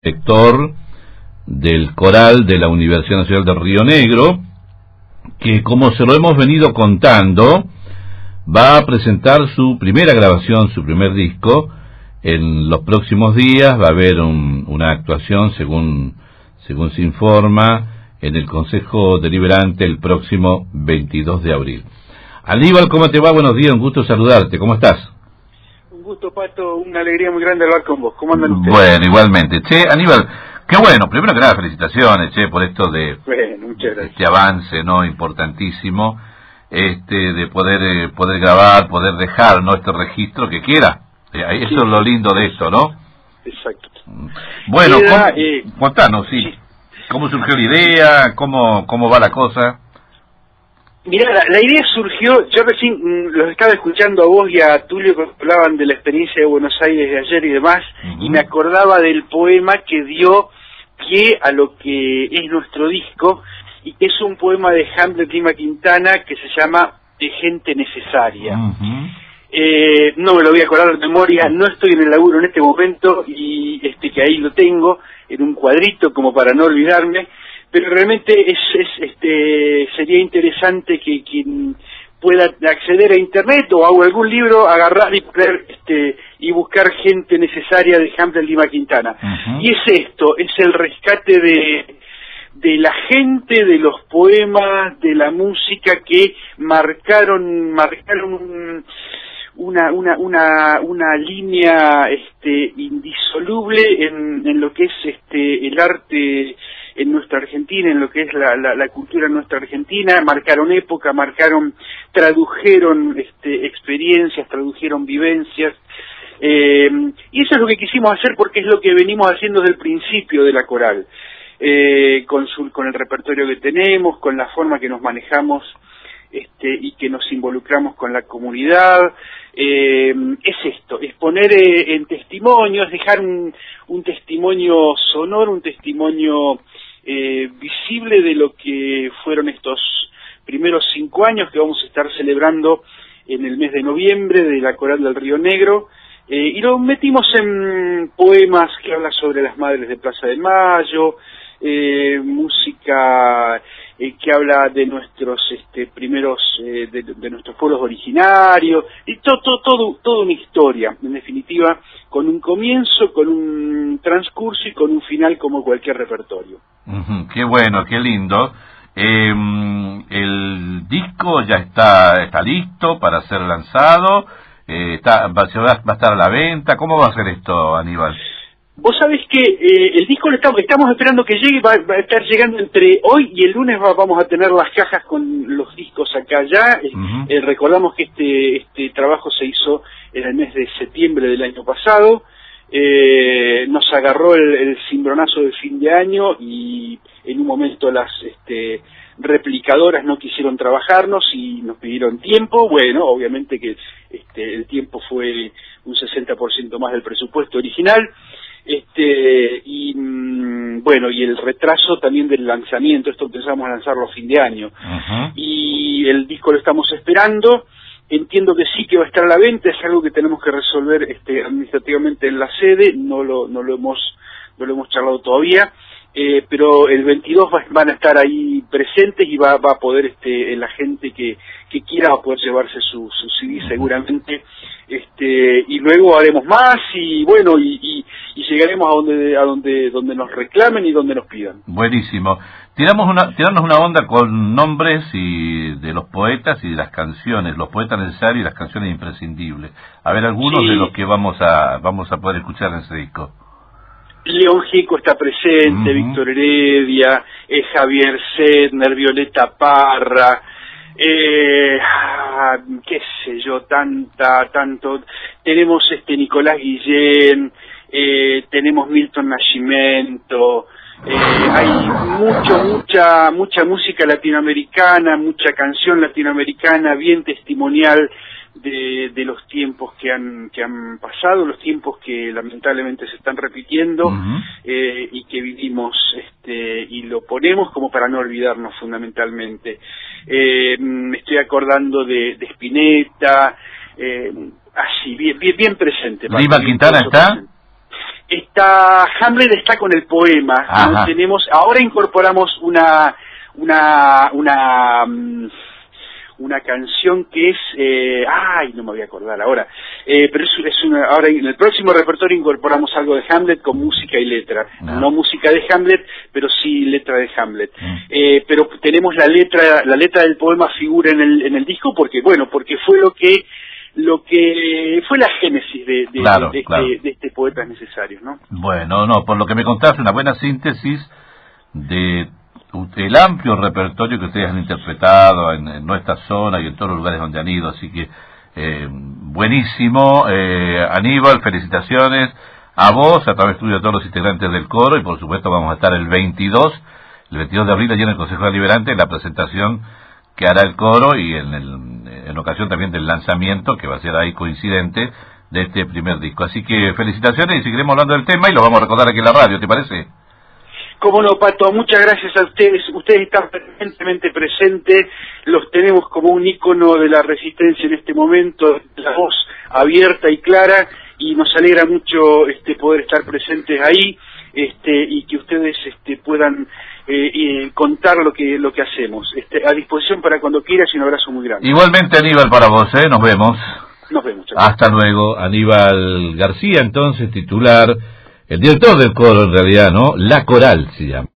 Director del coral de la Universidad Nacional de Río Negro, que, como se lo hemos venido contando, va a presentar su primera grabación, su primer disco, en los próximos días. Va a haber una actuación, según se informa, en el Consejo Deliberante el próximo 22 de abril. Aníbal, ¿cómo te va? Buenos días, un gusto saludarte. ¿Cómo estás? Un gusto, Pato, una alegría muy grande hablar con vos. ¿Cómo andan ustedes? Bueno, igualmente. Che, Aníbal, qué bueno, primero que nada felicitaciones, che, por esto de muchas gracias. este avance, ¿no? Importantísimo, de poder grabar, poder dejar, ¿no? Este registro que quiera. Eso es lo lindo de esto, ¿no? Exacto. Bueno, contanos, sí. ¿Cómo surgió la idea? ¿Cómo va la cosa? Mirá, la idea surgió, yo recién los estaba escuchando a vos y a Tulio que hablaban de la experiencia de Buenos Aires de ayer y demás, y me acordaba del poema que dio pie a lo que es nuestro disco, y que es un poema de Hamlet Lima Quintana que se llama De gente necesaria. No me lo voy a acordar de memoria, no estoy en el laburo en este momento, y que ahí lo tengo, en un cuadrito como para no olvidarme, pero realmente sería interesante que quien pueda acceder a internet o a algún libro, agarrar y poner y buscar gente necesaria de Hamlet Lima Quintana. Y es esto, es el rescate de la gente, de los poemas, de la música que marcaron una línea indisoluble en lo que es el arte en nuestra Argentina, en lo que es la cultura en nuestra Argentina. Marcaron época, tradujeron experiencias, tradujeron vivencias, y eso es lo que quisimos hacer, porque es lo que venimos haciendo desde el principio de la coral, con el repertorio que tenemos, con la forma que nos manejamos y que nos involucramos con la comunidad. Es esto, es poner en testimonio, es dejar un testimonio sonoro, un testimonio visible de lo que fueron estos primeros 5 años que vamos a estar celebrando en el mes de noviembre de la Coral del Río Negro, y lo metimos en poemas que hablan sobre las madres de Plaza de Mayo, música que habla de nuestros primeros, de nuestros pueblos originarios, y toda una historia, en definitiva, con un comienzo, con un transcurso y con un final, como cualquier repertorio. Qué bueno, qué lindo. El disco ya está listo para ser lanzado, va a estar a la venta. ¿Cómo va a ser esto, Aníbal? Vos sabés que el disco estamos esperando que llegue, va a estar llegando entre hoy y el lunes. Vamos a tener las cajas con los discos acá ya. Recordamos que este trabajo se hizo en el mes de septiembre del año pasado. Nos agarró el cimbronazo de fin de año, y en un momento las replicadoras no quisieron trabajarnos y nos pidieron tiempo. Bueno, obviamente que el tiempo fue un 60% más del presupuesto original. Bueno, y el retraso también del lanzamiento. Esto empezamos a lanzarlo a fin de año, y el disco lo estamos esperando. Entiendo que sí, que va a estar a la venta. Es algo que tenemos que resolver administrativamente en la sede. No lo hemos charlado todavía, pero el 22 van a estar ahí presentes, y va a poder la gente que quiera va a poder llevarse su CD seguramente, y luego haremos más, y bueno, y llegaremos a donde nos reclamen y donde nos pidan. Buenísimo. Tirarnos una onda con nombres de los poetas y de las canciones, los poetas necesarios y las canciones imprescindibles. A ver, algunos de los que vamos a poder escuchar en ese disco. León Gieco está presente, Víctor Heredia, Javier Sedner, Violeta Parra, qué sé yo, tanto. Tenemos Nicolás Guillén, tenemos Milton Nascimento, hay mucha música latinoamericana, mucha canción latinoamericana bien testimonial de los tiempos que han pasado, los tiempos que lamentablemente se están repitiendo, y que vivimos, y lo ponemos como para no olvidarnos fundamentalmente. Me estoy acordando de Spinetta, así bien presente. ¿Lima Quintana está? Hamlet está con el poema, ¿no? Ahora incorporamos una canción que es, no me voy a acordar ahora, pero ahora en el próximo repertorio incorporamos algo de Hamlet con música y letra, no música de Hamlet, pero sí letra de Hamlet, pero tenemos la letra del poema figura en el disco porque fue lo que fue la génesis de este Poetas Necesarios, ¿no? Bueno, por lo que me contaste, una buena síntesis de el amplio repertorio que ustedes han interpretado en nuestra zona y en todos los lugares donde han ido, así que buenísimo. Aníbal, felicitaciones a vos, a través tuyo, a todos los integrantes del coro, y por supuesto vamos a estar el 22 de abril allí en el Consejo Deliberante en la presentación que hará el coro y en ocasión también del lanzamiento que va a ser ahí coincidente de este primer disco. Así que felicitaciones y seguiremos hablando del tema y lo vamos a recordar aquí en la radio, ¿te parece? Cómo no, Pato, muchas gracias a ustedes están permanentemente presentes, los tenemos como un ícono de la resistencia en este momento, la voz abierta y clara, y nos alegra mucho poder estar presentes ahí, y que ustedes puedan contar lo que hacemos. A disposición para cuando quieras y un abrazo muy grande. Igualmente, Aníbal, para vos, nos vemos. Nos vemos. Hasta luego. Aníbal García, entonces, titular, el director del coro en realidad, ¿no? La Coral se llama.